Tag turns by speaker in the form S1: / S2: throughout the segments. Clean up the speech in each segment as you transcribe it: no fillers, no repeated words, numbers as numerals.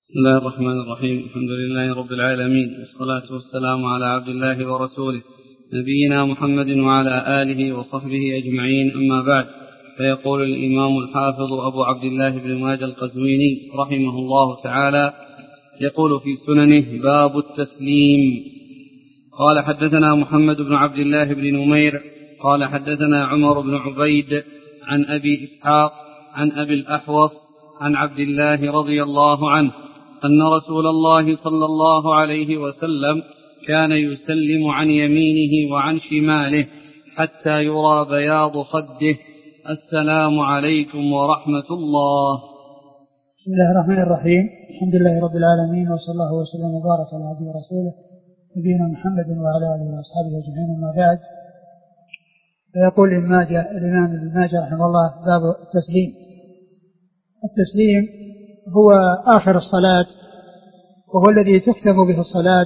S1: بسم الله الرحمن الرحيم. الحمد لله رب العالمين، والصلاة والسلام على عبد الله ورسوله نبينا محمد وعلى آله وصحبه أجمعين، أما بعد. فيقول الإمام الحافظ أبو عبد الله بن ماجه القزويني رحمه الله تعالى، يقول في سننه: باب التسليم. قال: حدثنا محمد بن عبد الله بن نمير قال: حدثنا عمر بن عبيد عن أبي إسحاق عن أبي الأحوص عن عبد الله رضي الله عنه أن رسول الله صلى الله عليه وسلم كان يسلم عن يمينه وعن شماله حتى يرى بياض خده: السلام عليكم ورحمة الله.
S2: بسم الله الرحمن الرحيم. الحمد لله رب العالمين، وصلى الله وسلم وبارك على عبده ورسوله نبينا محمد وعلى آله وأصحابه أجمعين، أما بعد. فيقول الإمام ابن ماجه رحمه الله: باب التسليم. التسليم هو آخر الصلاة، وهو الذي تختم به الصلاة.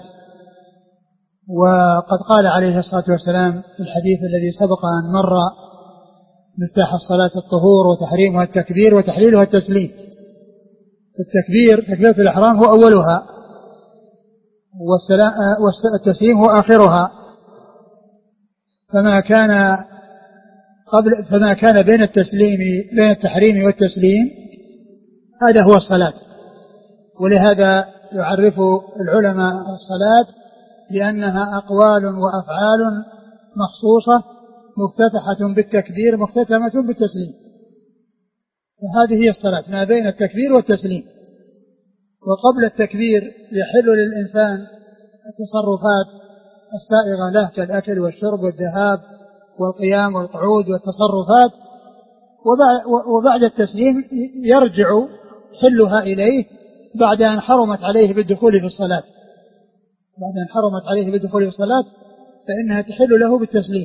S2: وقد قال عليه الصلاة والسلام في الحديث الذي سبق أن مر: مفتاح الصلاة الطهور، وتحريمها التكبير، وتحليلها التسليم. التكبير تكبيرة الإحرام هو أولها، والتسليم هو آخرها. فما كان بين التحريم والتسليم هذا هو الصلاة. ولهذا يعرف العلماء الصلاة بأنها أقوال وأفعال مخصوصة مفتتحة بالتكبير مختتمة بالتسليم. فهذه هي الصلاة، ما بين التكبير والتسليم. وقبل التكبير يحل للإنسان التصرفات السائغة له كالأكل والشرب والذهاب والقيام والقعود والتصرفات، وبعد التسليم يرجع حلها إليه بعد أن حرمت عليه بالدخول في الصلاة. بعد أن حرمت عليه بالدخول في الصلاة فإنها تحل له بالتسليم.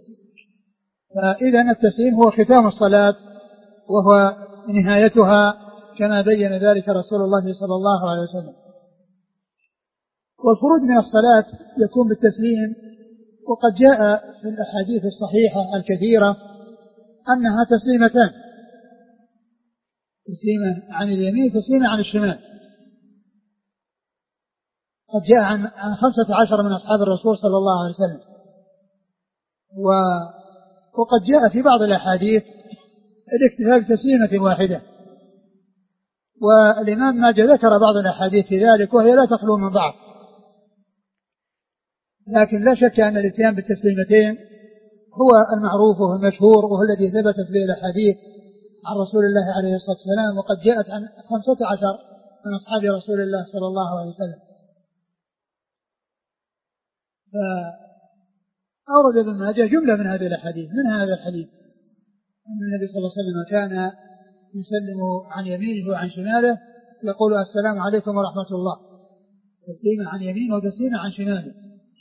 S2: فإذا التسليم هو ختام الصلاة وهو نهايتها، كما بين ذلك رسول الله صلى الله عليه وسلم. والخروج من الصلاة يكون بالتسليم، وقد جاء في الأحاديث الصحيحة الكثيرة أنها تسليمتان: تسليمة عن اليمين وتسليمة عن الشمال. قد جاء عن 15 من أصحاب الرسول صلى الله عليه وسلم. وقد جاء في بعض الأحاديث الاكتفاء بتسليمة واحدة. والإمام ماجه ذكر بعض الأحاديث في ذلك، وهي لا تخلو من بعض. لكن لا شك أن الاتيان بالتسليمتين هو المعروف وهو المشهور، وهو الذي ثبتت به الأحاديث عن رسول الله عليه الصلاة والسلام. وقد جاءت عن 15 من أصحاب رسول الله صلى الله عليه وسلم. فأورد ابن ماجه جملة من هذه الأحاديث. من هذا الحديث أن النبي صلى الله عليه وسلم كان يسلم عن يمينه وعن شماله، يقول: السلام عليكم ورحمة الله، تسليما عن يمينه وتسليما عن شماله،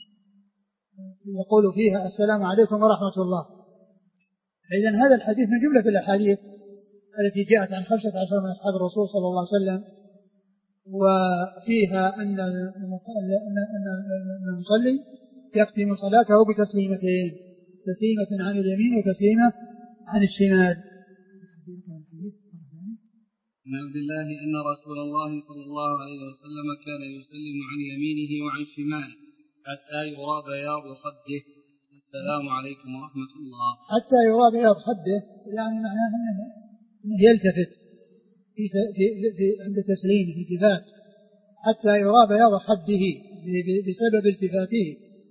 S2: يقول فيها: السلام عليكم ورحمة الله. إذن هذا الحديث من جملة الأحاديث التي جاءت عن 15 من أصحاب الرسول صلى الله عليه وسلم، وفيها أن المصلي يختم صلاته بتسليمتين: تسليمة عن اليمين وتسليمة عن الشمال.
S1: عن عبد الله أن رسول الله صلى الله عليه وسلم كان يسلم عن يمينه وعن شماله حتى يرى بياض خده: السلام عليكم ورحمة الله.
S2: حتى يرى بياض خده يعني معناه أنه يلتفت عند تسليم الالتفات، حتى يرى بياض خده بسبب التفاته.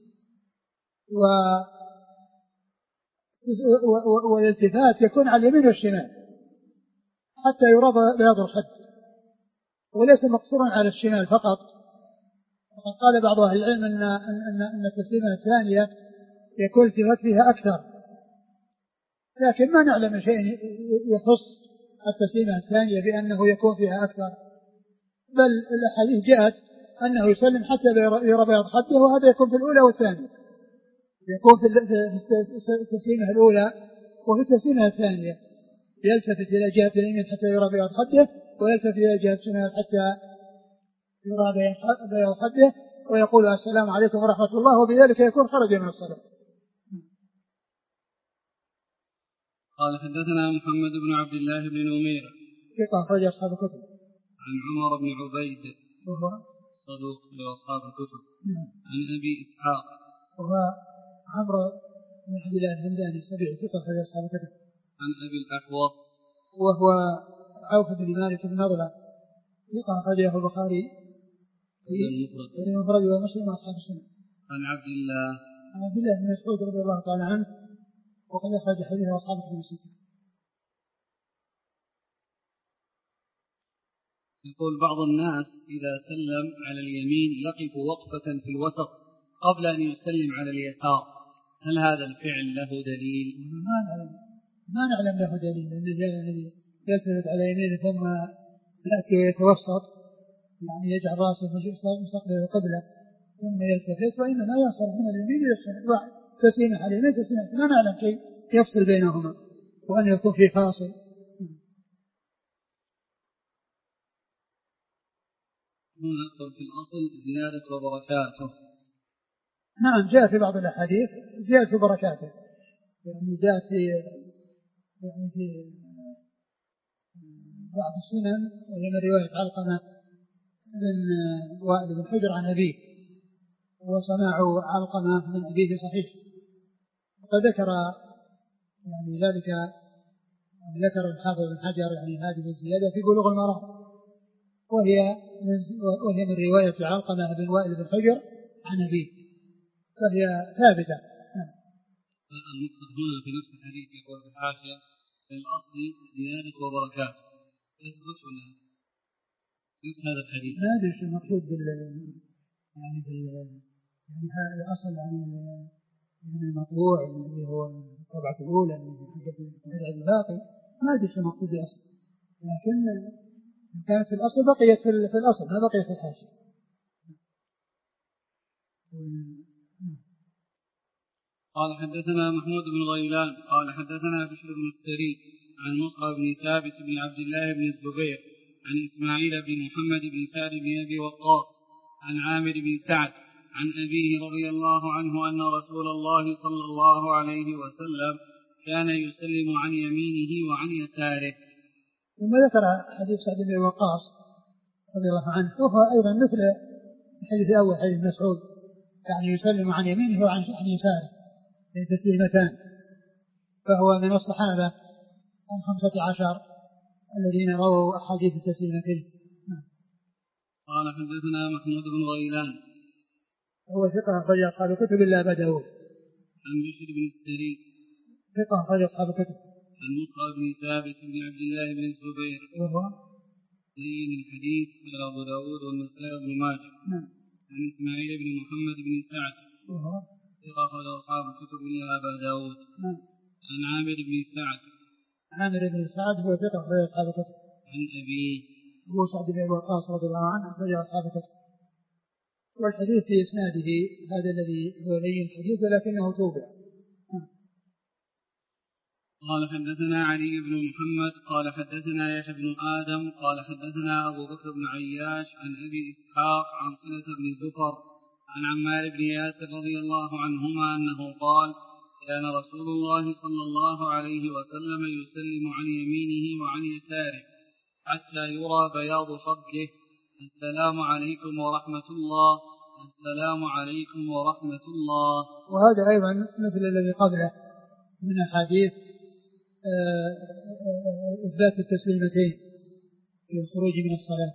S2: والالتفات يكون على اليمين والشمال حتى يرى بياض الخد، وليس مقصورا على الشمال فقط. وقد قال بعض أهل العلم أن التسليمة الثانية يكون التفات فيها أكثر، لكن ما نعلم شيء يخص التسليمة الثانية بأنه يكون فيها أكثر، بل الأحاديث جاءت أنه يسلم حتى يرى بياض خده، وهذا يكون في الأولى والثانية، يكون في التسليمة الأولى وفي التسليمة الثانية، يلتفت إلى جهة اليمين حتى يرى بياض خده، ويلتفت إلى جهة الشمال حتى يرى بياض خده، ويقول: السلام عليكم ورحمة الله، وبذلك يكون خرج من الصلاة.
S1: قال: حدثنا محمد بن عبد الله بن نمير
S2: ثقة أخرج أصحاب الكتب.
S1: عن عمر بن عبيد
S2: وهو
S1: صدوق لأصحاب الكتب.
S2: نعم.
S1: عن أبي إسحاق
S2: وهو عمرو بن عبد الله الهمداني السبيعي ثقة أخرج أصحاب الكتب.
S1: عن أبي الأحوص
S2: وهو عوف بن مالك بن نضلة ثقة أخرجه البخاري في المفرد ومسلم وأصحاب السنة.
S1: عن عبد الله
S2: بن مسعود رضي الله تعالى عنه وقد أخرج حديثه أصحاب الكتب الستة.
S1: يقول بعض الناس إذا سلم على اليمين يقف وقفة في الوسط قبل أن يسلم على اليسار، هل هذا الفعل له دليل؟
S2: ما نعلم له دليل، لأنه الذي يلتفت على يمينه ثم يأتي ويتوسط يعني يجعل رأسه مستقبل القبلة ثم يلتفت، وإنما يصرف من اليمين إلى الشمال، واحد تسليمة على اليمين تسليمة، ما نعلم شيء يفصل بينهما وأن يكون في فاصل.
S1: في الأصل زيادة وبركاته.
S2: نعم جاء في بعض الأحاديث زيادة وبركاته، يعني جاء في بعض السنن وهي من رواية علقمة بن وائل بن حجر عن أبيه، وسماع علقمة من أبيه صحيح، وقد ذكر يعني ذلك، ذكر الحافظ بن حجر يعني هذه الزيادة في بلوغ المرام، وهي من رواية علقمة بن وائل بن حجر عن أبيه، فهي ثابتة.
S1: المقصد هنا في نفس الحديث يقول في الحاشية في الأصل زيادة وبركاته، يثبت ولا نفس هذا الحديث؟
S2: ما أدري شو المقصود يعني هذا الأصل يعني المطبوع اللي هو الطبعة الأولى من حجة المدعي الباقي، ما أدري شو المقصود بالأصل، لكن كانت في الأصل بقيت في الأصل ما بقيت في الحاشية.
S1: قال حدثنا محمود بن غيلان قال حدثنا بشر بن السري عن مصعب بن ثابت بن عبد الله بن الزبير عن إسماعيل بن محمد بن سعد بن أبي وقاص عن عامر بن سعد عن أبيه رضي الله عنه أن رسول الله صلى الله عليه وسلم كان يسلم عن يمينه وعن يساره.
S2: ثم ذكر حديث سعد بن وقاص رضي الله عنه وهو أيضا مثل الحديث الأول حديث مسعود، يعني يسلم عن يمينه وعن يساره يعني تسليمتان، فهو من الصحابة 15 الذين رووا أحاديث التسليمتين.
S1: قال حدثنا محمود بن غيلان
S2: هو ثقة أخرج أصحاب الكتب إلا أبا داود.
S1: عن بشر بن السري
S2: ثقة أخرج أصحاب الكتب.
S1: عن مصعب بن ثابت بن عبد الله بن الزبير
S2: وهو
S1: زين الحديث إلى أبو داود والنسائي بن ماجه. عن إسماعيل بن محمد بن سعد
S2: وهو
S1: ثقة أخرج أصحاب الكتب إلا أبا داود. عن عامر بن سعد
S2: عامر بن سعد هو ثقة أخرج أصحاب الكتب.
S1: عن أبيه
S2: هو سعد بن وقاص رضي الله عنه أخرج أصحاب الكتب. والحديث في إسناده هذا الذي هو لين الحديث ولكنه توبع.
S1: قال حدثنا علي بن محمد قال حدثنا يحيى بن آدم قال حدثنا أبو بكر بن عياش عن أبي إسحاق عن صلة بن زفر عن عمار بن ياسر رضي الله عنهما أنه قال كان رسول الله صلى الله عليه وسلم يسلم عن يمينه وعن يساره حتى يرى بياض صدره السلام عليكم ورحمة الله السلام عليكم ورحمة الله.
S2: وهذا أيضا مثل الذي قبله من أحاديث إثبات التسليمتين في الخروج من الصلاة.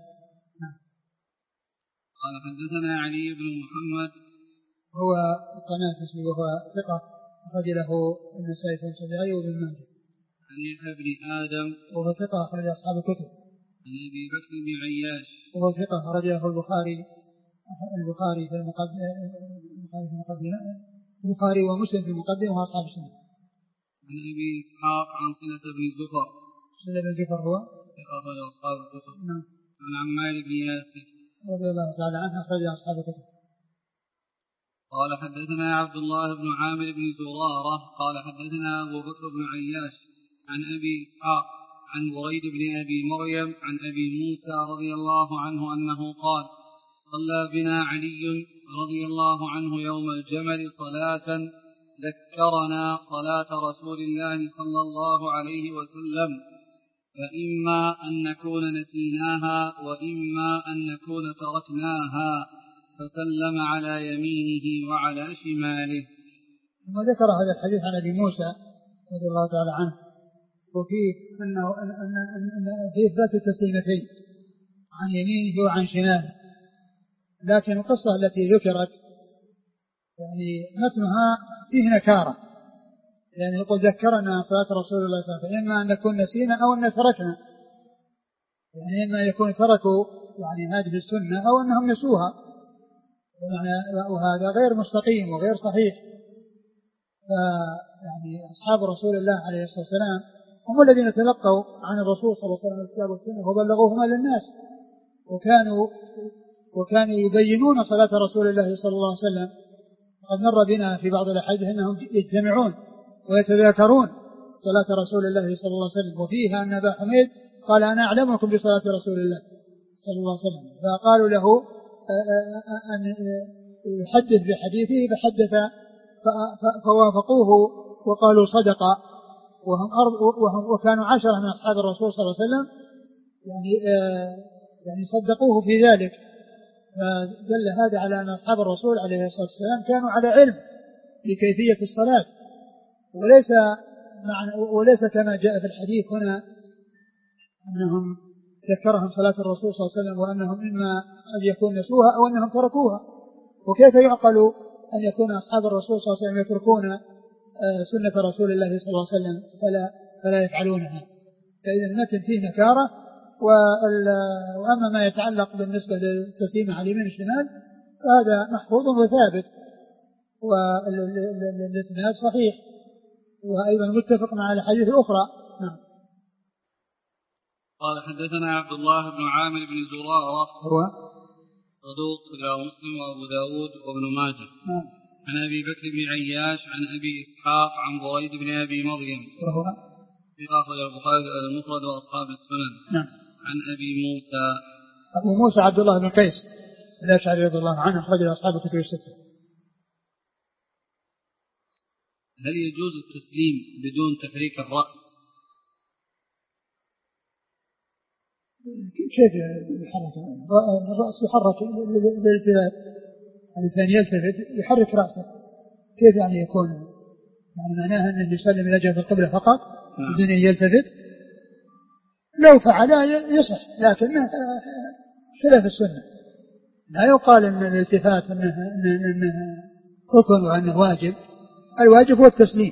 S1: قال حدثنا علي بن محمد
S2: هو الطنافسي وهو ثقة أخرج له النسائي في الصحيحين وابن ماجه.
S1: عن يحيى بن آدم وهو
S2: ثقة أخرج أصحاب الكتب.
S1: عن أبي بكر بن عياش
S2: وهو ثقة أخرجه البخاري في المقدمة البخاري ومسلم في المقدمة وأصحاب السنة.
S1: عن أبي إسحاق عن صلة بن زفر
S2: صلة بن زفر هو
S1: ثقة أخرج أصحاب الكتب.
S2: نعم.
S1: عن عمار بن ياسر
S2: رضي الله تعالى عنه أخرج أصحاب الكتب.
S1: قال حدثنا عبد الله بن عامر بن زرارة قال حدثنا أبو بكر بن عياش عن أبي إسحاق عن بريد بن أبي مريم عن أبي موسى رضي الله عنه أنه قال صلى بنا علي رضي الله عنه يوم الجمل صلاة ذكرنا صلاة رسول الله صلى الله عليه وسلم فإما أن نكون نسيناها وإما أن نكون تركناها، فسلم على يمينه وعلى شماله.
S2: ثم ذكر هذا الحديث عن أبي موسى رضي الله تعالى عنه، وفيه أنه في إثبات التسليمتين عن يمينه وعن شماله، لكن القصة التي ذكرت يعني متنها فيه نكارة، يعني يقول ذكرنا صلاة رسول الله صلى الله عليه وسلم، فإما أن نكون نسينا أو أن تركنا، يعني إما يكون تركوا يعني هذه السنة أو أنهم نسوها، وهذا غير مستقيم وغير صحيح. يعني أصحاب رسول الله عليه الصلاة والسلام هم الذين تلقوا عن الرسول صلى الله عليه وسلم الكتاب والسنة وبلغوهما للناس، وكانوا يبينون صلاة رسول الله صلى الله عليه وسلم. قد مر بنا في بعض الأحاديث أنهم يجتمعون ويتذاكرون صلاة رسول الله صلى الله عليه وسلم، وفيها أن أبا حميد قال أنا أعلمكم بصلاة رسول الله صلى الله عليه وسلم، فقالوا له أن يحدث بحديثه فحدث، فوافقوه وقالوا صدق، وكانوا 10 من أصحاب الرسول صلى الله عليه وسلم يعني صدقوه في ذلك. فدل هذا على أن أصحاب الرسول عليه الصلاة والسلام كانوا على علم بكيفية الصلاة، وليس كما جاء في الحديث هنا أنهم ذكرهم صلاة الرسول صلى الله عليه وسلم وأنهم إما أن يكون نسوها أو أنهم تركوها. وكيف يعقل أن يكون أصحاب الرسول صلى الله عليه وسلم يتركون سنة رسول الله صلى الله عليه وسلم فلا يفعلونها؟ فإذا المتن فيه نكارة. وأما ما يتعلق بالنسبة للتسليم على اليمين والشمال فهذا محفوظ وثابت، والإسناد صحيح، وأيضا متفق مع الحديث الأخرى. نعم.
S1: قال حدثنا عبد الله بن عامر بن زرارة
S2: هو
S1: صدوق رواه مسلم وأبو داود وابن ماجه.
S2: نعم.
S1: عن أبي بكر بن عياش عن أبي إسحاق عن بريد بن أبي مريم
S2: وهو
S1: في أخرج البخاري المفرد وأصحاب السنن.
S2: نعم.
S1: عن أبي موسى
S2: أبو موسى عبد الله بن قيس الأشعري رضي الله عنه أخرج أصحاب الكتب الستة.
S1: هل يجوز التسليم بدون تحريك الرأس؟
S2: كيف يحرك الرأس؟ يحرك بالالتفات، الإنسان يلتفت يحرك رأسه. كيف يعني يكون؟ يعني معناها أنه يسلم إلى جهة القبلة فقط بدون أن يلتفت؟ لو فعل يصح، لكن خلاف السنة. لا يقال أن الالتفات أنه ركن وأنه واجب. الواجب هو التسليم،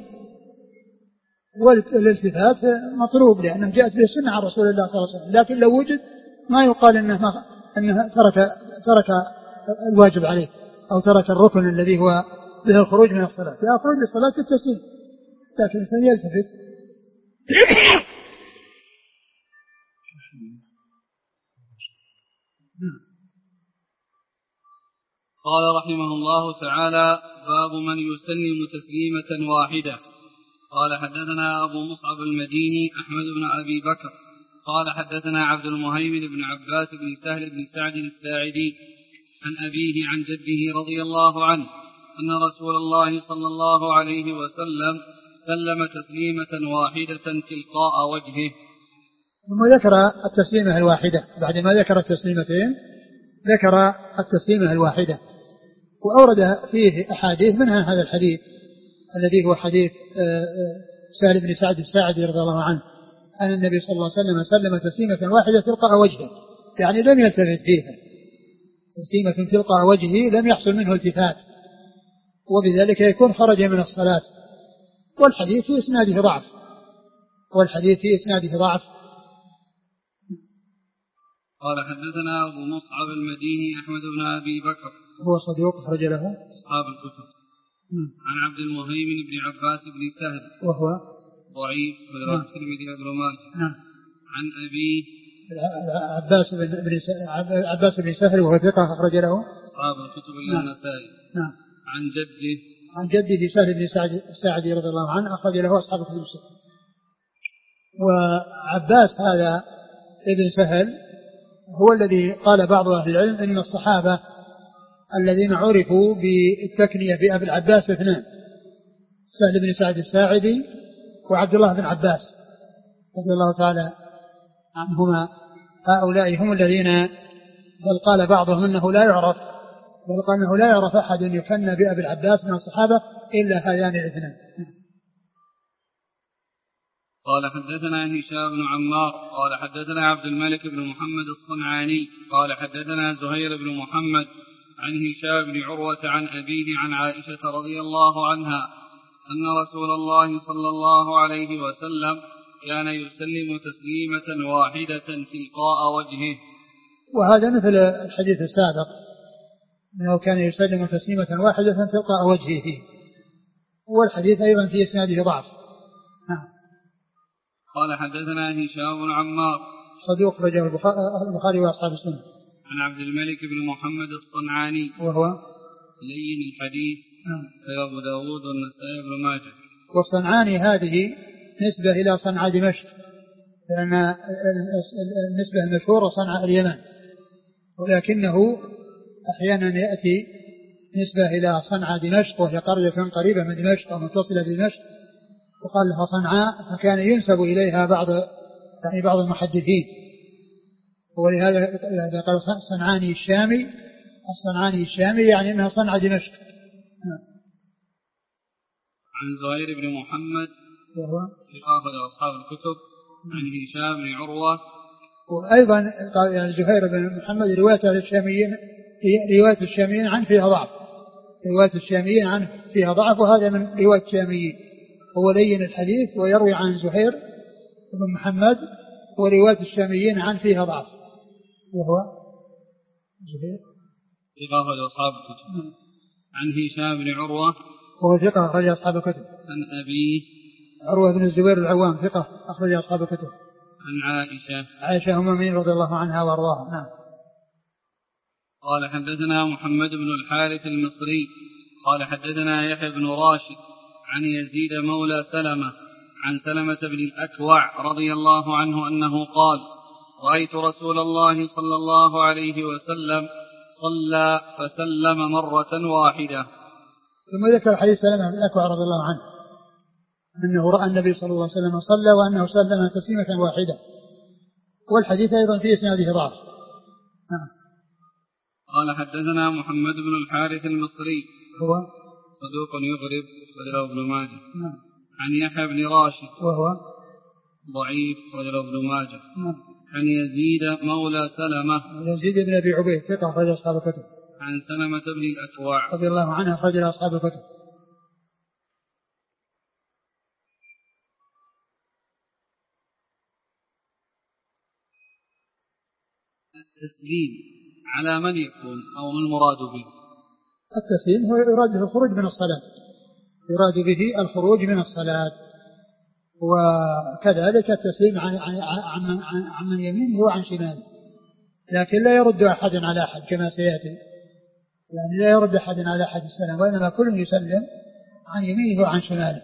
S2: والالتفات مطلوب لأنه جاءت به السنة عن رسول الله صلى الله عليه وسلم، لكن لو وجد ما يقال أنه ترك الواجب عليه أو ترك الركن الذي هو به الخروج من الصلاة. يخرج للصلاة بالتسليم، لكن الإنسان يلتفت.
S1: قال رحمه الله تعالى: باب من يسلم تسليمة واحدة. قال حدثنا أبو مصعب المديني أحمد بن أبي بكر قال حدثنا عبد المهيمن بن عباس بن سهل بن سعد الساعدي عن أبيه عن جده رضي الله عنه أن رسول الله صلى الله عليه وسلم سلم تسليمة واحدة تلقاء وجهه.
S2: ثم ذكر التسليمة الواحدة، بعد ما ذكر التسليمتين ذكر التسليمة الواحدة، وأورد فيه أحاديث منها هذا الحديث الذي هو حديث سهل بن سعد الساعدي رضي الله عنه أن النبي صلى الله عليه وسلم سلم تسليمة واحدة تلقاء وجهه، يعني لم يلتفت فيها، تسليمة تلقاء وجهه لم يحصل منه التفات، وبذلك يكون خرج من الصلاة. والحديث في إسناده ضعف.
S1: قال حدثنا أبو مصعب المديني أحمد بن أبي بكر
S2: هو صدوق أخرج له
S1: أصحاب الكتب. عن عبد المهيمن بن عباس بن سهل
S2: وهو
S1: ضعيف وله الترمذي وابن ماجه. عن أبيه
S2: عباس بن سهل وهو ثقة أخرج له
S1: أصحاب الكتب إلا النسائي. عن
S2: جده سهل بن سعد الساعدي رضي الله عنه أخرج له أصحاب الكتب الستة. وعباس هذا ابن سهل هو الذي قال بعض أهل العلم إن الصحابة الذين عرفوا بالتكنية بأبي العباس اثنان: سهل بن سعد الساعدي وعبد الله بن عباس رضي الله تعالى عنهما. هؤلاء هم الذين بل قال بعضهم انه لا يعرف، بل قال انه لا يعرف احد يكنى بأبي العباس من الصحابة الا هذان الاثنان.
S1: قال حدثنا هشام بن عمار قال حدثنا عبد الملك بن محمد الصنعاني قال حدثنا زهير بن محمد عن هشام بن عروة عن أبيه عن عائشة رضي الله عنها أن رسول الله صلى الله عليه وسلم كان يسلم تسليمة واحدة تلقاء وجهه.
S2: وهذا مثل الحديث السابق أنه كان يسلم تسليمة واحدة تلقاء وجهه، والحديث أيضا في إسناده ضعف.
S1: قال حدثنا هشام بن عمار
S2: صدوق رجل البخاري وأصحاب السنة.
S1: عن عبد الملك بن محمد الصنعاني
S2: وهو
S1: لين الحديث غير أبو داود والنسائي بن ماجه.
S2: والصنعاني هذه نسبة إلى صنعاء دمشق، لأن النسبة المشهورة صنعاء اليمن، ولكنه أحيانا يأتي نسبة إلى صنعاء دمشق وهي قرية قريبة من دمشق ومتصلة بدمشق وقال لها صنعاء، فكان ينسب إليها بعض المحدثين، ولهذا قال صنعاني الشامي. الصنعاني الشامي يعني أنها صنعاء دمشق.
S1: عن زهير بن محمد
S2: وهو
S1: ثقة أصحاب الكتب. عن هشام بن عروة.
S2: وأيضا قال يعني زهير بن محمد رواية الشاميين عنه فيها ضعف، رواية الشاميين عنه فيها ضعف، وهذا من رواية الشاميين. هو لين الحديث ويروي عن زهير بن محمد، ورواية الشاميين عنه فيها ضعف، وهو زهير
S1: ثقة أصحاب الكتب. عن هشام بن عروة
S2: وهو ثقة أخرج أصحاب الكتب.
S1: عن أبيه
S2: عروة بن الزبير العوام ثقة أخرج أصحاب الكتب.
S1: عن
S2: عائشة أم المؤمنين رضي الله عنها وأرضاها. نعم.
S1: قال حدثنا محمد بن الحارث المصري قال حدثنا يحيى بن راشد عن يزيد مولى سلمة عن سلمة بن الأكوع رضي الله عنه أنه قال: رأيت رسول الله صلى الله عليه وسلم صلى فسلم مرة واحدة.
S2: ثم ذكر حديث سلمة بن الأكوع رضي الله عنه أنه رأى النبي صلى الله عليه وسلم صلى وأنه سلم تسليمة واحدة، والحديث أيضا فيه إسناده ضعف.
S1: قال حدثنا محمد بن الحارث المصري
S2: هو
S1: صدوق يغرب رجله ابن ماجه. عن يحيى بن راشد وهو ضعيف رجله ابن ماجه. عن يزيد مولى سلمة
S2: يزيد بن أبي عبيد ثقة أخرج أصحاب الكتب.
S1: عن سلمة بن الأكوع
S2: رضي الله عنه أخرج أصحاب الكتب.
S1: التسليم على من يكون أو ما المراد به؟
S2: التسليم هو يراد به الخروج من الصلاة، يراد به الخروج من الصلاة، وكذلك التسليم عن من يمينه وعن شماله، لكن لا يرد أحد على أحد كما سيأتي، يعني لا يرد أحد على أحد السلام، وإنما كل يسلم عن يمينه وعن شماله.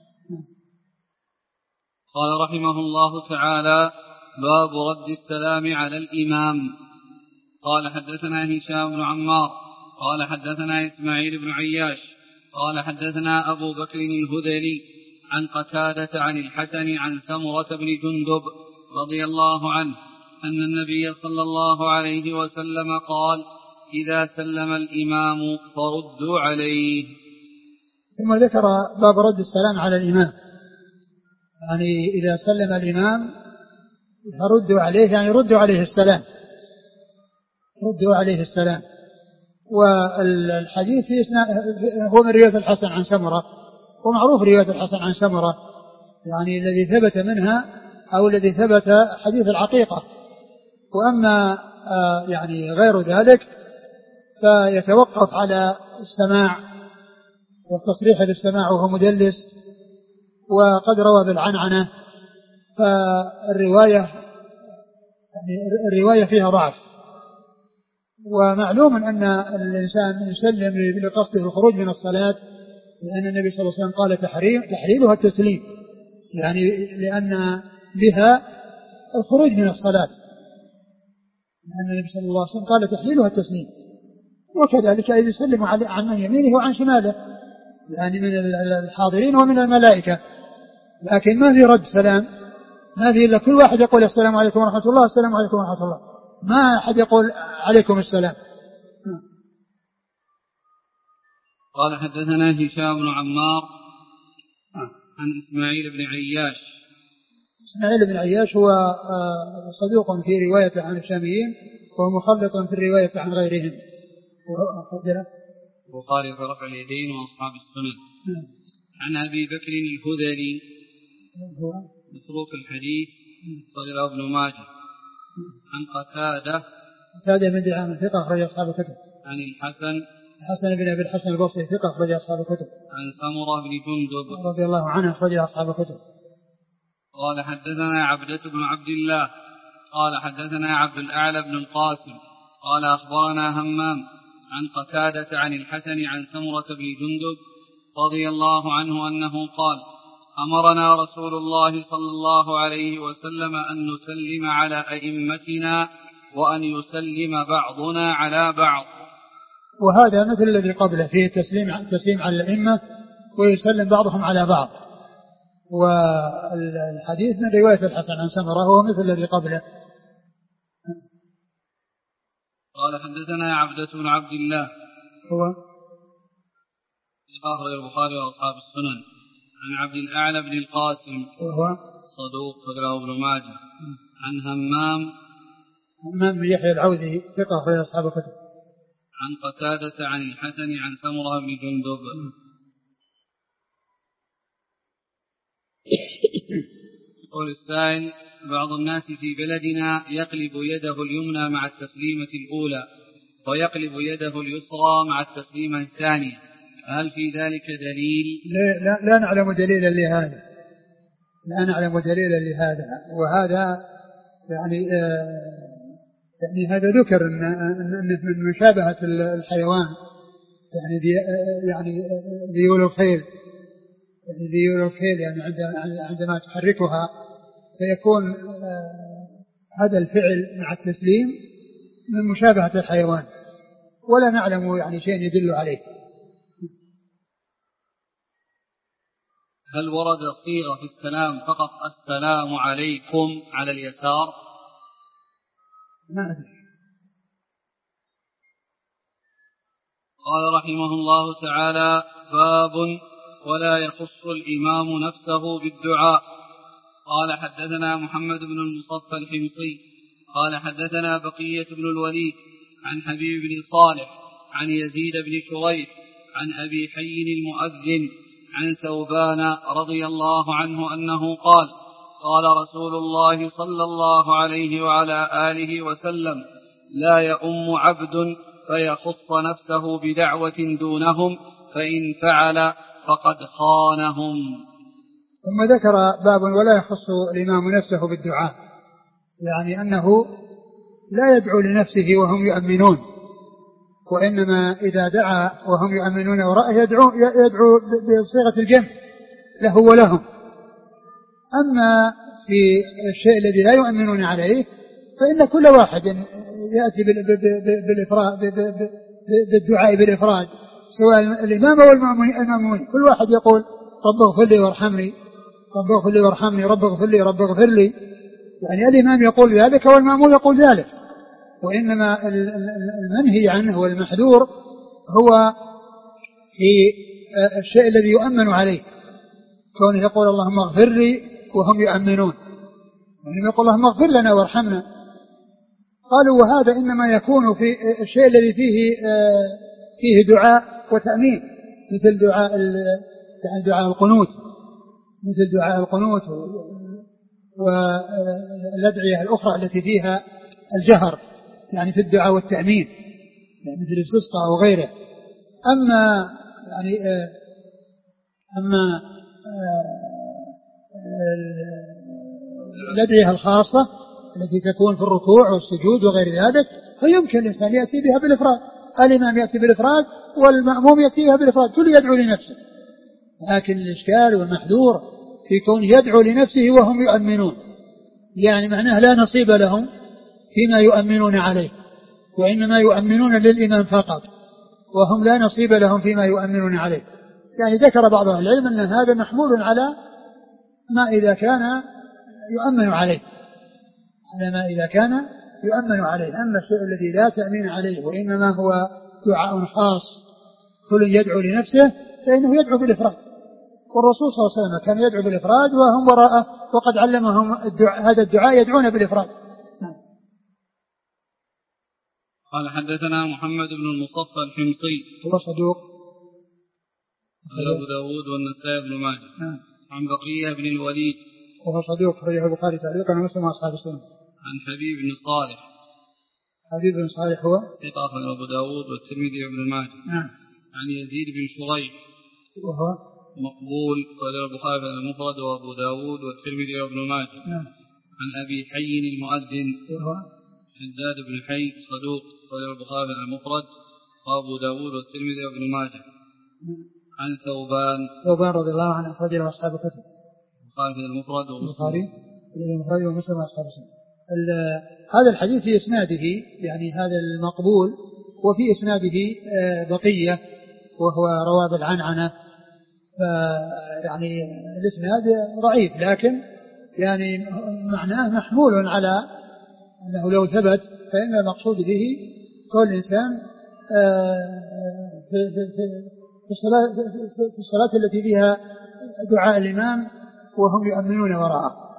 S1: قال رحمه الله تعالى: باب رد السلام على الإمام. قال حدثنا هشام بن عمار قال حدثنا إسماعيل بن عياش قال حدثنا أبو بكر الهذلي عن قتادة عن الحسن عن سمرة بن جندب رضي الله عنه أن النبي صلى الله عليه وسلم قال: إذا سلم الإمام فردوا عليه.
S2: ثم ذكر باب رد السلام على الإمام، يعني إذا سلم الإمام فردوا عليه، يعني ردوا عليه السلام، ردوا عليه السلام. والحديث هو من رواية الحسن عن سمرة، ومعروف رواية الحسن عن سمرة يعني الذي ثبت منها أو الذي ثبت حديث العقيقة، وأما يعني غير ذلك فيتوقف على السماع والتصريح بالسماع وهو مدلس، وقد روى بالعنعنة، فالرواية يعني الرواية فيها ضعف. ومعلوم أن الإنسان يسلم لقصده الخروج من الصلاة، لأن النبي صلى الله عليه وسلم قال تحريمها التسليم، يعني لأن بها الخروج من الصلاة، لأن النبي صلى الله عليه وسلم قال تحليلها التسليم. وكذلك إذا يسلم عن من يمينه وعن شماله، يعني من الحاضرين ومن الملائكة، لكن ما في رد سلام ما في إلا كل واحد يقول السلام عليكم ورحمة الله، السلام عليكم ورحمة الله، ما أحد يقول عليكم السلام.
S1: قال حدثنا هشام بن عمار عن إسماعيل بن عياش.
S2: إسماعيل بن عياش هو صدوق في روايته عن الشاميين، وهو مخلط في الرواية عن غيرهم.
S1: البخاري في رفع اليدين وأصحاب السنن. عن أبي بكر الهذلي متروك الحديث صدر ابن ماجه. عن قتادة
S2: بن دعامة ثقة أخرج أصحاب الكتب.
S1: عن الحسن
S2: بن أبي الحسن البصري ثقة أخرج أصحاب الكتب.
S1: عن سمرة بن جندب
S2: رضي الله عنه أخرج أصحاب الكتب.
S1: قال حدثنا عبدة بن عبد الله قال حدثنا عبد الأعلى بن القاسم قال أخبرنا همام عن قتادة عن الحسن عن سمرة بن جندب رضي الله عنه أنه قال: أمرنا رسول الله صلى الله عليه وسلم أن نسلم على أئمتنا وأن يسلم بعضنا على بعض.
S2: وهذا مثل الذي قبله فيه تسليم على الأئمة ويسلم بعضهم على بعض. والحديث من رواية الحسن عن سمرة هو مثل الذي قبله.
S1: قال حدثنا عبدة بن عبد الله
S2: هو
S1: أخرج البخاري وأصحاب السنن. عن عبد الأعلى بن القاسم
S2: وهو
S1: صدوق فقره ابن ماجه. عن همام
S2: بن يحيى العوذي ثقة أخرج أصحاب الكتب.
S1: عن قتادة عن الحسن عن سمرة بن جندب. يقول السائل: بعض الناس في بلدنا يقلب يده اليمنى مع التسليمة الأولى ويقلب يده اليسرى مع التسليمة الثانية، هل في ذلك دليل؟
S2: لا نعلم دليلا لهذا، وهذا يعني هذا ذكر أن من مشابهة الحيوان يعني ذيول الخيل، يعني عندما تحركها فيكون هذا الفعل مع التسليم من مشابهة الحيوان، ولا نعلم يعني شيء يدل عليه.
S1: هل ورد صيغة في السلام فقط السلام عليكم على اليسار؟
S2: ما أدري.
S1: قال رحمه الله تعالى: باب ولا يخص الإمام نفسه بالدعاء. قال حدثنا محمد بن المصفى الحمصي قال حدثنا بقية بن الوليد عن حبيب بن صالح عن يزيد بن شريح عن أبي حي المؤذن عن ثوبان رضي الله عنه أنه قال: قال رسول الله صلى الله عليه وعلى آله وسلم: لا يؤم عبد فيخص نفسه بدعوة دونهم، فإن فعل فقد خانهم.
S2: ثم ذكر باب ولا يخص الإمام نفسه بالدعاء، يعني أنه لا يدعو لنفسه وهم يؤمنون، وإنما إذا دعا وهم يؤمنون وراءه يدعو بصيغة الجمع له ولهم. أما في الشيء الذي لا يؤمنون عليه فإن كل واحد يأتي بالدعاء بالإفراد، سواء الإمام أو المأمومين، كل واحد يقول: رب اغفر لي وارحمني، رب اغفر لي وارحمني، رب اغفر لي، رب اغفر لي. يعني الإمام يقول ذلك والمأموم يقول ذلك، وإنما المنهي عنه والمحذور هو في الشيء الذي يؤمن عليه، كونه يقول اللهم اغفر لي وهم يؤمنون، يعني يقول اللهم اغفر لنا وارحمنا. قالوا وهذا إنما يكون في الشيء الذي فيه دعاء وتأمين، مثل دعاء القنوت، والأدعية الأخرى التي فيها الجهر، يعني في الدعاء والتأمين، يعني مثل الاستسقاء أو غيره. أما الأدعية الخاصة التي تكون في الركوع والسجود وغير ذلك فيمكن الإنسان يأتي بها بالإفراد، الإمام يأتي بالإفراد والمأموم يأتي بها بالإفراد، كل يدعو لنفسه. لكن الإشكال والمحذور في كون يدعو لنفسه وهم يؤمنون، يعني معناه لا نصيب لهم فيما يؤمنون عليه، وإنما يؤمنون للإمام فقط، وهم لا نصيب لهم فيما يؤمنون عليه. يعني ذكر بعض أهل العلم أن هذا محمول على ما إذا كان يؤمن عليه، على ما إذا كان يؤمن عليه. أما الشيء الذي لا تأمين عليه وإنما هو دعاء خاص كل يدعو لنفسه فإنه يدعو بالإفراد، والرسول صلى الله عليه وسلم كان يدعو بالإفراد وهم وراءه، وقد علمهم هذا الدعاء يدعون بالإفراد.
S1: قال حدثنا محمد بن المصفى الحمصي
S2: هو صدوق
S1: أبو داود والنسائي بن ماجه. عن بقية بن الوليد
S2: وهو صدوق خرجه البخاري تعليقا ومسلم وأصحاب السنن.
S1: عن حبيب بن صالح.
S2: حبيب بن صالح هو
S1: ثقة أبو داود والترمذي وابن ماجه. عن يزيد بن شريح
S2: وهو
S1: مقبول خرجه البخاري المفرد وأبو داود والترمذي وابن ماجه. عن أبي حي المؤذن
S2: وهو
S1: شداد بن حي صدوق خرجه البخاري المفرد وأبو داود والترمذي وابن ماجه. عن ثوبان
S2: رضي الله عنه أخرج له أصحاب الكتب
S1: البخاري المفرد
S2: والبخاري ومسلم وأصحاب السنن. هذا الحديث في إسناده يعني هذا المقبول، وفي إسناده بقية وهو روى بالعنعنة، يعني الإسناد ضعيف، لكن يعني معناه محمول على أنه لو ثبت فإن المقصود به كل إنسان في الصلاة التي فيها دعاء الإمام وهم يؤمنون وراءه.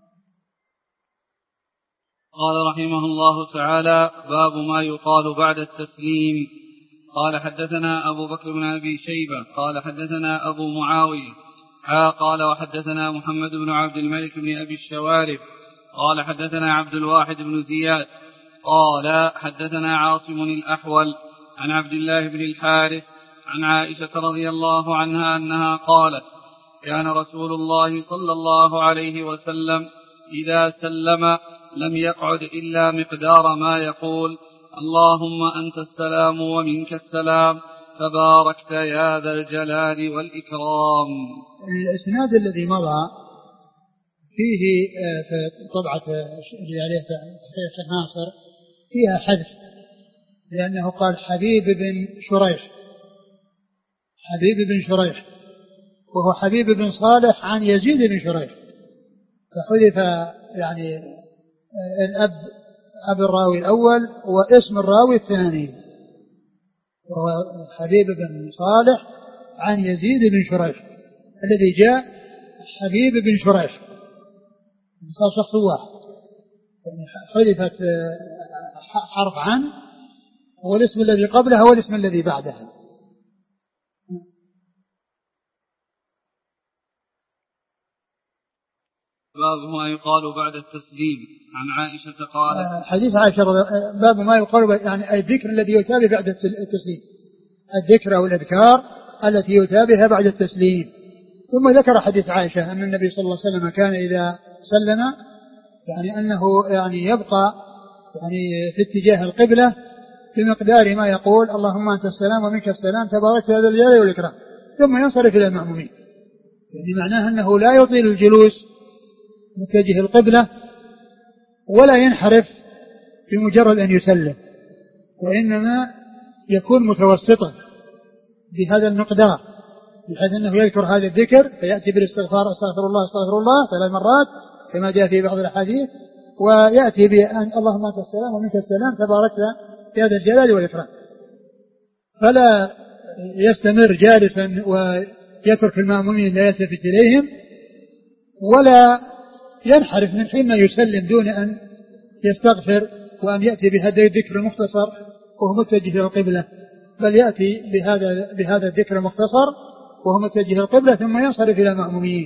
S1: قال رحمه الله تعالى: باب ما يقال بعد التسليم. قال حدثنا أبو بكر بن أبي شيبة قال حدثنا أبو معاوية قال وحدثنا محمد بن عبد الملك بن أبي الشوارب قال حدثنا عبد الواحد بن زياد قال حدثنا عاصم الأحول عن عبد الله بن الحارث عن عائشة رضي الله عنها أنها قالت: كان رسول الله صلى الله عليه وسلم إذا سلم لم يقعد إلا مقدار ما يقول: اللهم أنت السلام ومنك السلام تباركت يا ذا الجلال والإكرام.
S2: الإسناد الذي مضى فيه في طبعة اللي عليه الشيخ ناصر فيها حذف، لأنه قال حبيب بن شريح وهو حبيب بن صالح عن يزيد بن شريح، فحذف يعني أب الراوي الأول واسم الراوي الثاني، وهو حبيب بن صالح عن يزيد بن شريح. الذي جاء حبيب بن شريح صار شخص واحد، يعني حذفت حرف عن، والاسم الذي قبلها هو الاسم الذي بعدها.
S1: باب ما يقال بعد التسليم. عن عائشة قالت:
S2: حديث عائشة باب ما يقال يعني الذكر الذي يتابع بعد التسليم، الذكر أو الأذكار التي يتابعها بعد التسليم. ثم ذكر حديث عائشة أن النبي صلى الله عليه وسلم كان إذا سلم يعني أنه يعني يبقى يعني في اتجاه القبلة بمقدار ما يقول: اللهم أنت السلام ومنك السلام تباركت يا ذا الجلال والإكرام، ثم ينصرف إلى المأمومين. يعني معناه أنه لا يطيل الجلوس متجه القبلة ولا ينحرف بمجرد أن يسلم، وإنما يكون متوسطا بهذا المقدار، بحيث أنه يذكر هذا الذكر فيأتي بالاستغفار: أستغفر الله 3 مرات كما جاء في بعض الأحاديث، ويأتي بأن اللهم أنت السلام ومنك السلام تباركت يا ذا الجلال والإكرام، فلا يستمر جالسا ويترك المأمومين لا يلتفت إليهم، ولا ينحرف من حين ما يسلم دون أن يستغفر وأن يأتي بهذا الذكر المختصر وهو متجه إلى القبلة، بل يأتي بهذا الذكر المختصر وهو متجه إلى القبلة ثم ينصرف إلى المأمومين: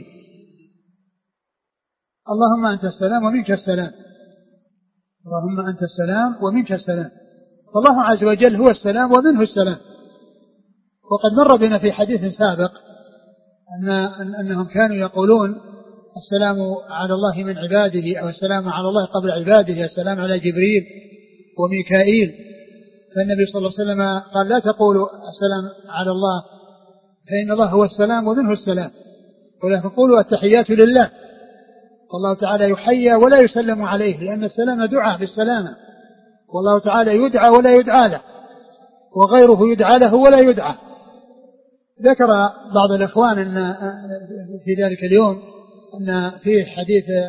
S2: اللهم أنت السلام ومنك السلام، اللهم أنت السلام ومنك السلام. فالله عز وجل هو السلام ومنه السلام. وقد مر بنا في حديث سابق أنهم كانوا يقولون: السلام على الله من عباده، أو السلام على الله قبل عباده، السلام على جبريل وميكائيل. فالنبي صلى الله عليه وسلم قال: لا تقولوا السلام على الله، فإن الله هو السلام ومنه السلام، ولكن قولوا التحيات لله، والله تعالى يحيى ولا يسلم عليه، لأن السلام دعاء بالسلامة، والله تعالى يدعى ولا يدعى له، وغيره يدعى له ولا يدعى. ذكر بعض الإخوان أن في ذلك اليوم أن فيه حديث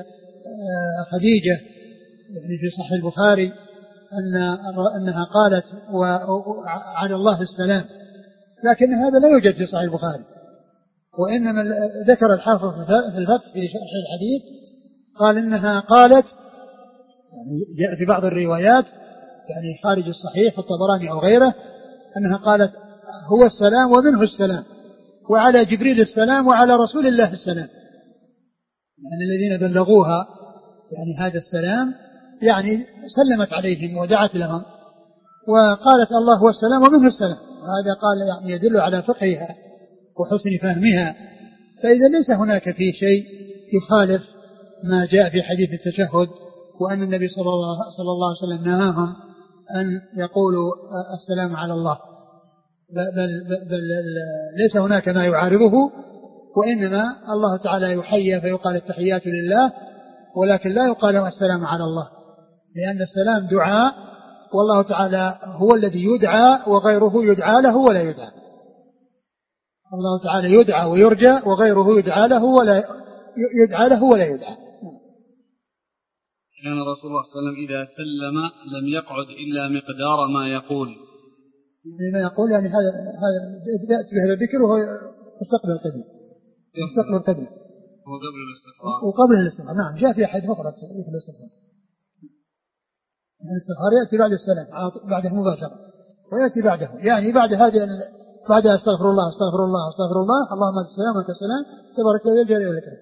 S2: خديجة يعني في صحيح البخاري أنها قالت وعلى الله السلام، لكن هذا لا يوجد في صحيح البخاري، وإنما ذكر الحافظ في الفتح في شرح الحديث قال إنها قالت، يعني جاء في بعض الروايات يعني خارج الصحيح في الطبراني أو غيره أنها قالت هو السلام ومنه السلام، وعلى جبريل السلام وعلى رسول الله السلام، يعني الذين بلغوها يعني هذا السلام يعني سلمت عليهم ودعت لهم وقالت الله هو السلام ومنه السلام. هذا قال يعني يدل على فقهها وحسن فهمها. فإذا ليس هناك فيه شيء يخالف ما جاء في حديث التشهد، وأن النبي صلى الله عليه وسلم نهاهم أن يقولوا السلام على الله، بل ليس هناك ما يعارضه، وإنما الله تعالى يحيى فيقال التحيات لله، ولكن لا يقال السلام على الله، لأن السلام دعاء، والله تعالى هو الذي يدعى وغيره يدعى له ولا يدعى. الله تعالى يدعى ويرجى وغيره يدعى له ولا يدعى.
S1: كان رسول الله صلى الله عليه وسلم إذا سلم لم يقعد إلا مقدار ما يقول.
S2: يعني ما يقول يعني هذا يأتي بهذا الذكر وهو مستقبل القبلة. مستقبل القبلة.
S1: هو قبل الاستغفار.
S2: وقبل الاستغفار. نعم جاء في أحد مفرد في الاستغفار. يعني الاستغفار يأتي بعد السلام بعده مباشرة، ويأتي بعده يعني بعد استغفر الله اللهم انت السلام وانت السلام تبارك يا ذا الجلال والإكرام.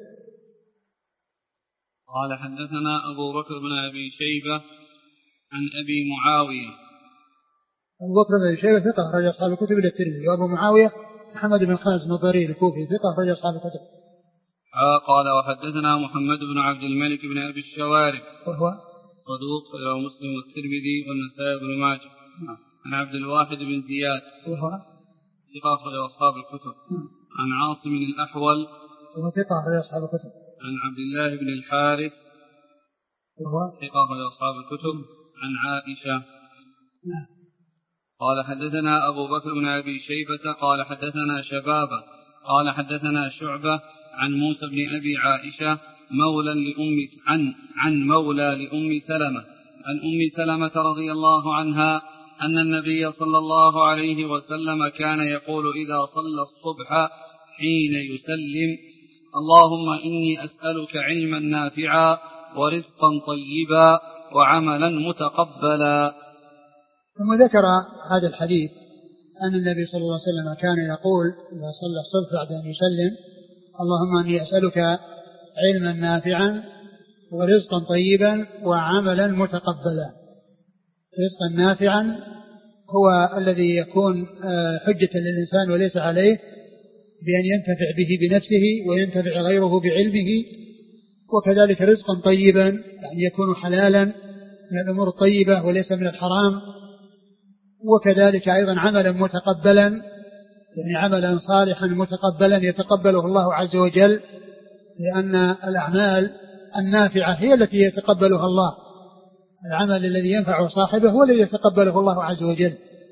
S1: قال حدثنا أبو بكر بن أبي شيبة عن أبي معاوية.
S2: أبو بكر بن أبي شيبة ثقة أخرج أصحاب الكتب إلى الترمذي، وأبو معاوية محمد بن خازم الضرير الكوفي ثقة أخرج أصحاب الكتب.
S1: قال وحدثنا محمد بن عبد الملك بن أبي الشوارب
S2: وهو
S1: صدوق رواه مسلم والترمذي والنسائي بن ماجه. عن عبد الواحد بن زياد
S2: وهو
S1: ثقة أخرج أصحاب الكتب. عن عاصم الأحول
S2: وهو ثقة أخرج أصحاب الكتب.
S1: عن عبد الله بن الحارث
S2: وهو
S1: ثقة أخرج أصحاب الكتب. عن عائشة. قال حدثنا أبو بكر بن أبي شيبة قال حدثنا شبابة قال حدثنا شعبة عن موسى بن أبي عائشة عن مولى لأم سلمة عن أم سلمة رضي الله عنها أن النبي صلى الله عليه وسلم كان يقول إذا صلى الصبح حين يسلم اللهم إني أسألك علما نافعا ورزقا طيبا وعملا متقبلا.
S2: ثم ذكر هذا الحديث أن النبي صلى الله عليه وسلم كان يقول إذا صلى الصبح بعد أن يسلم اللهم إني أسألك علما نافعا ورزقا طيبا وعملا متقبلا. رزقا نافعا هو الذي يكون حجة للإنسان وليس عليه، بأن ينتفع به بنفسه وينتفع غيره بعلمه، وكذلك رزقا طيبا يعني يكون حلالا من الأمور الطيبة وليس من الحرام، وكذلك أيضا عملا متقبلا يعني عملا صالحا متقبلا يتقبله الله عز وجل، لأن الأعمال النافعة هي التي يتقبلها الله، العمل الذي ينفع صاحبه هو الذي يتقبله الله عز وجل.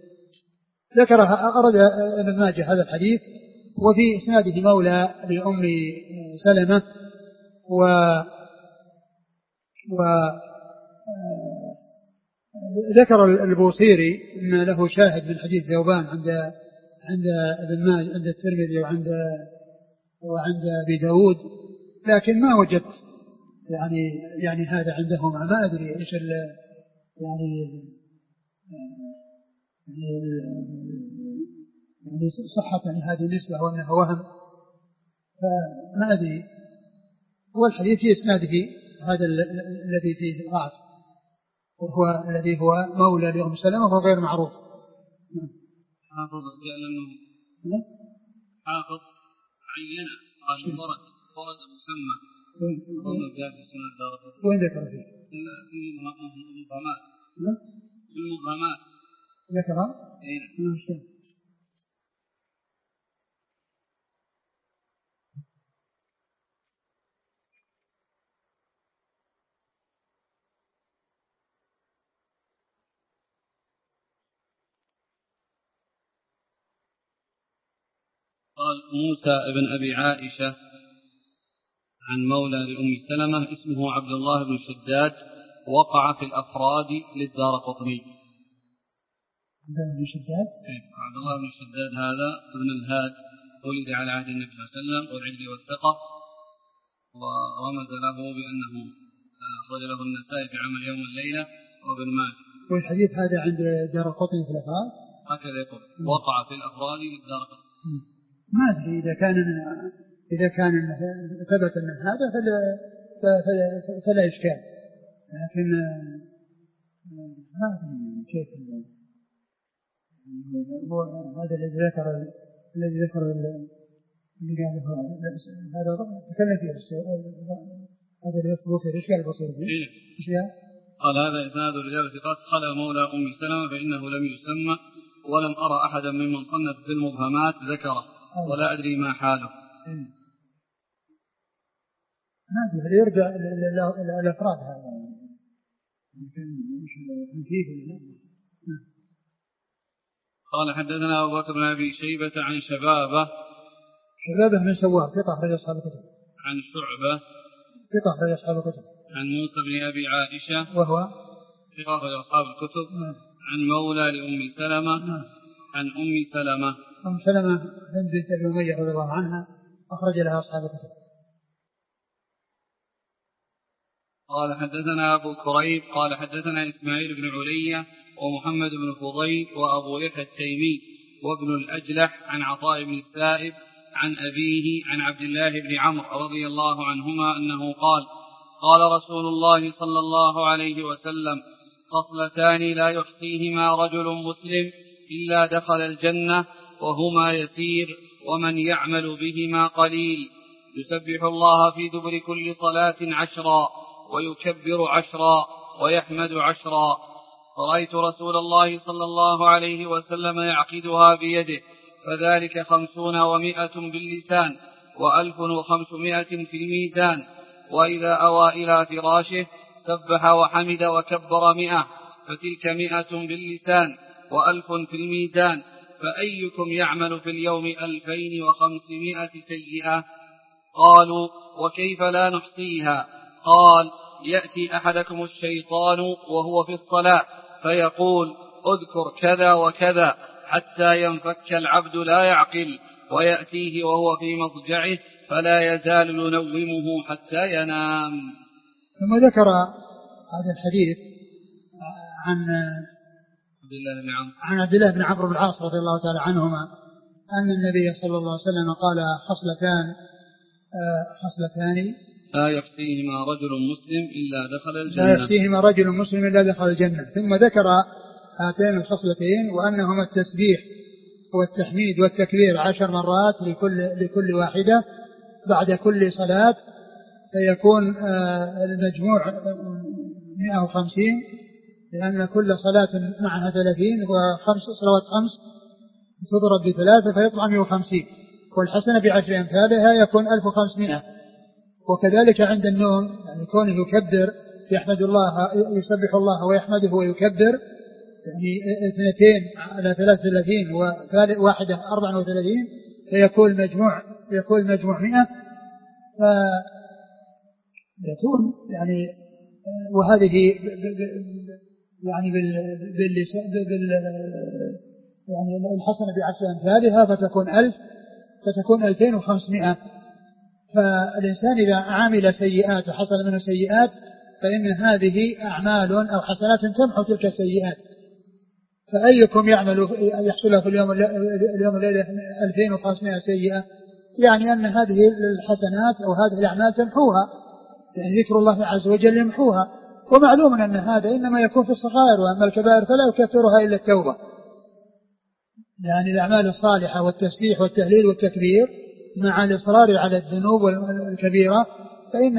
S2: أرد ابن ماجه هذا الحديث وفي إسناده مولى لأم سلمة ذكر البوصيري أن له شاهد من حديث ذوبان عند ابن ماجه عند الترمذي وعند أبي داود، لكن ما وجدت يعني هذا عندهما، ما أدري إيش يعني صحة يعني هذه النسبة وأنها وهم، فما أدري. والحديث في إسناده هذا الذي فيه ضعف، وهو الذي هو مولى لأم سلمة وهو غير معروف.
S1: حافظ جاء لأنه حافظ عينه قال ورد مسمى
S2: وين ذكر فيه؟
S1: في المبهمات
S2: ذكر؟
S1: قال موسى بن أبي عائشة عن مولى لأم سلمة اسمه عبد الله بن شداد وقع في الأفراد للدارقطني. عبد الله بن شداد هذا ابن الهاد ولد على عهد النبي صلى الله عليه وسلم والعجل والثقة، ورمز له بأنه أخرج له النسائي في عمل يوم الليلة وابن ماجه.
S2: والحديث هذا عند دارقطني في الأفراد
S1: هكذا يقول وقع في الأفراد للدارقطني.
S2: ما أدري إذا كان ثبت أن هذا فلا إشكال، لكن ما أدري كيف هذا الذي ذكر اللي قال هذا تكلم فيه هذا اللي يثبت في الإشكال البصير فيه.
S1: قال هذا إسناد رجال ثقات خلا مولى أم سلمة فإنه لم يسمى ولم أرى أحدا ممن صنف في المبهمات ذكره ولا أدري ما حاله.
S2: ما أدري هل يرجع الأفراد هذا
S1: قال حدثنا أبو بكر بن أبي شيبة عن شبابه
S2: من سوار ثقة أخرج أصحاب الكتب.
S1: عن شعبة
S2: ثقة أخرج أصحاب الكتب.
S1: عن موسى بن أبي عائشة
S2: وهو
S1: ثقة أخرج أصحاب الكتب. عن مولى لأم سلمة. عن أم سلمة
S2: بنت أبي أمية رضي الله عنها أخرج لها أصحاب الكتب.
S1: قال حدثنا أبو كريب قال حدثنا إسماعيل بن علية ومحمد بن فضيل وأبو يحيى التيمي وابن الأجلح عن عطاء بن السائب عن أبيه عن عبد الله بن عمرو رضي الله عنهما أنه قال قال رسول الله صلى الله عليه وسلم خصلتان لا يحصيهما رجل مسلم إلا دخل الجنة وهما يسير ومن يعمل بهما قليل يسبح الله في دبر كل صلاة 10 ويكبر 10 ويحمد 10. فرأيت رسول الله صلى الله عليه وسلم يعقدها بيده فذلك 50 و100 باللسان و1500 في الميزان. وإذا أوى إلى فراشه سبح وحمد وكبر 100 فتلك 100 باللسان و1000 في الميزان. فأيكم يعمل في اليوم 2500 سيئة؟ قالوا وكيف لا نحصيها؟ قال يأتي أحدكم الشيطان وهو في الصلاة فيقول اذكر كذا وكذا حتى ينفك العبد لا يعقل ويأتيه وهو في مضجعه فلا يزال ينومه حتى ينام.
S2: ثم ذكر هذا الحديث عن عبد الله بن عمرو بن العاص رضي الله تعالى عنهما أن النبي صلى الله عليه وسلم قال خصلتان
S1: لا يحصيهما رجل مسلم إلا دخل الجنة.
S2: ثم ذكر هاتين الخصلتين وأنهما التسبيح والتحميد والتكبير 10 مرات لكل واحدة بعد كل صلاة، فيكون المجموع 150 لأن كل صلاة معها 30 وخمس صلوات 5 تضرب ب3 فيطلع 150 والحسنة ب10 أمثالها يكون 1500. وكذلك عند النوم يعني كونه يكبر يحمد الله يسبح الله ويحمده ويكبر يعني 2 على 33 وواحدة 34 فيكون المجموع 100 فيكون يعني وهذه يعني يعني الحسنة ب10 أمثالها فتكون 1000 فتكون 2500. فالإنسان إذا عمل سيئات وحصل منه سيئات فإن هذه أعمال أو حسنات تمحو تلك السيئات. فأيكم يحصل له في اليوم الليلة 2500 سيئة، يعني أن هذه الحسنات أو هذه الأعمال تمحوها، يعني ذكر الله عز وجل يمحوها. ومعلوم أن هذا إنما يكون في الصغائر، وأما الكبائر فلا يكفرها إلا التوبة. يعني الأعمال الصالحة والتسبيح والتهليل والتكبير مع الإصرار على الذنوب والكبيرة فإن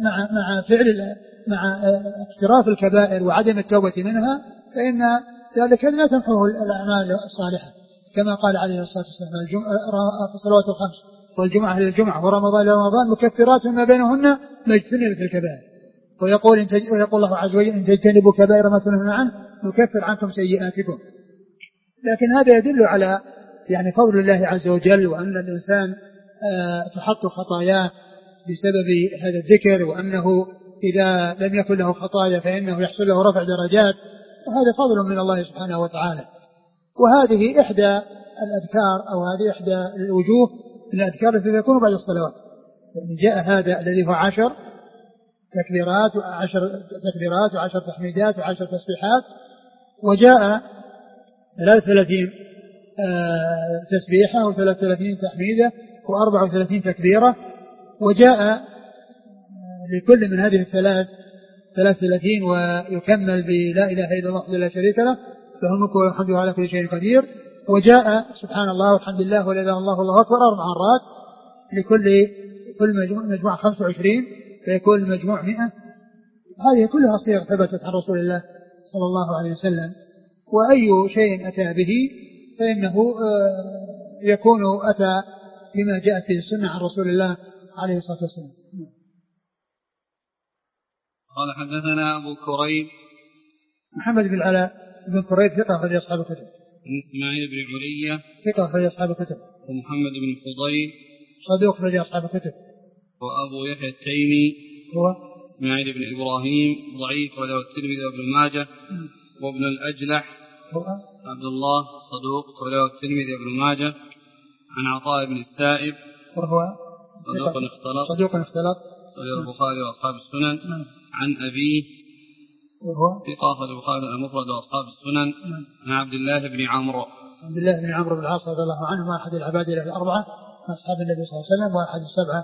S2: مع اقتراف الكبائر وعدم التوبة منها فإن ذلك لا تمحوه الأعمال الصالحة، كما قال عليه الصلاة والسلام الصلوات الخمس والجمعة للجمعة ورمضان لرمضان مكفرات ما بينهن ما اجتنبت الكبائر. ويقول الله عز وجل إن تجتنبوا كبائر ما تنهون عنه نكفر عنكم سيئاتكم. لكن هذا يدل على يعني فضل الله عز وجل، وأن الإنسان تحط خطاياه بسبب هذا الذكر، وأنه إذا لم يكن له خطايا فإنه يحصل له رفع درجات، وهذا فضل من الله سبحانه وتعالى. وهذه إحدى الأذكار أو هذه إحدى الوجوه من الأذكار التي تكون بعد الصلوات. يعني جاء هذا الذي هو 10 تكبيرات و10 تحميدات و10 تسبيحات، وجاء 33 تسبيحة و33 تحميدة و34 تكبيرة، وجاء لكل من هذه 33 ويكمل بلا إله إلا الله لا شريك له له الملك والحمد على كل شيء قدير، وجاء سبحان الله والحمد لله ولا إله إلا الله والله أكبر 4 مرات، لكل مجموعة 25 فيكون المجموع 100. هذه كلها صيغ ثبتت عن رسول الله صلى الله عليه وسلم، وأي شيء أتى به فإنه يكون أتى بما جاءت به السنة عن رسول الله عليه الصلاة والسلام.
S1: قال حدثنا أبو كريب
S2: محمد بن العلاء بن كريب ثقة أخرج أصحاب الكتب.
S1: عن إسماعيل بن علية
S2: ثقة أخرج أصحاب الكتب.
S1: ومحمد بن فضيل
S2: صدوق أخرج أصحاب الكتب.
S1: وأبو يحيى التيمي
S2: هو
S1: إسماعيل بن إبراهيم ضعيف وله الترمذي وابن ماجه. وابن الأجلح
S2: هو
S1: عبد الله صدوق وله الترمذي وابن ماجه. عن عطاء بن السائب
S2: وهو صدوق اختلط
S1: وله البخاري وأصحاب السنن. عن أبيه
S2: وهو
S1: ثقة أخرج البخاري المفرد وأصحاب السنن. عن عبد الله بن عمرو
S2: بن العاص رضي الله عنه أحد العبادلة الأربعة من أصحاب النبي صلى الله عليه وسلم، وأحد السبعة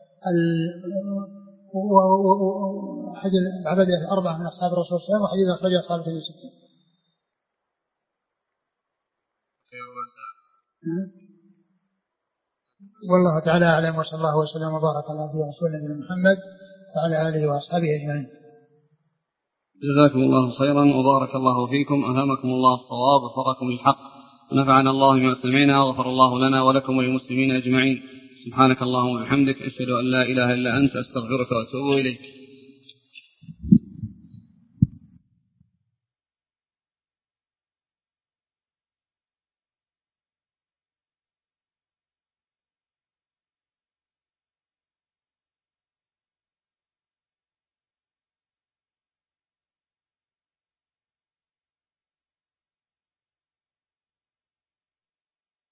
S2: وأحد العبادلة الأربعة من أصحاب الرسول صلى الله عليه وسلم، وحديث أخرجه أصحاب الكتب 6. والله تعالى أعلم، وصلى الله وسلم وبارك على عبده ورسوله محمد وعلى آله وأصحابه أجمعين.
S1: جزاكم الله خيرا وبارك الله فيكم، ألهمكم الله الصواب ووفقكم للحق، ونفعنا الله بما سمعنا، وغفر الله لنا ولكم وللمسلمين أجمعين. سبحانك اللهم وبحمدك، أشهد أن لا إله إلا أنت، أستغفرك وأتوب إليك.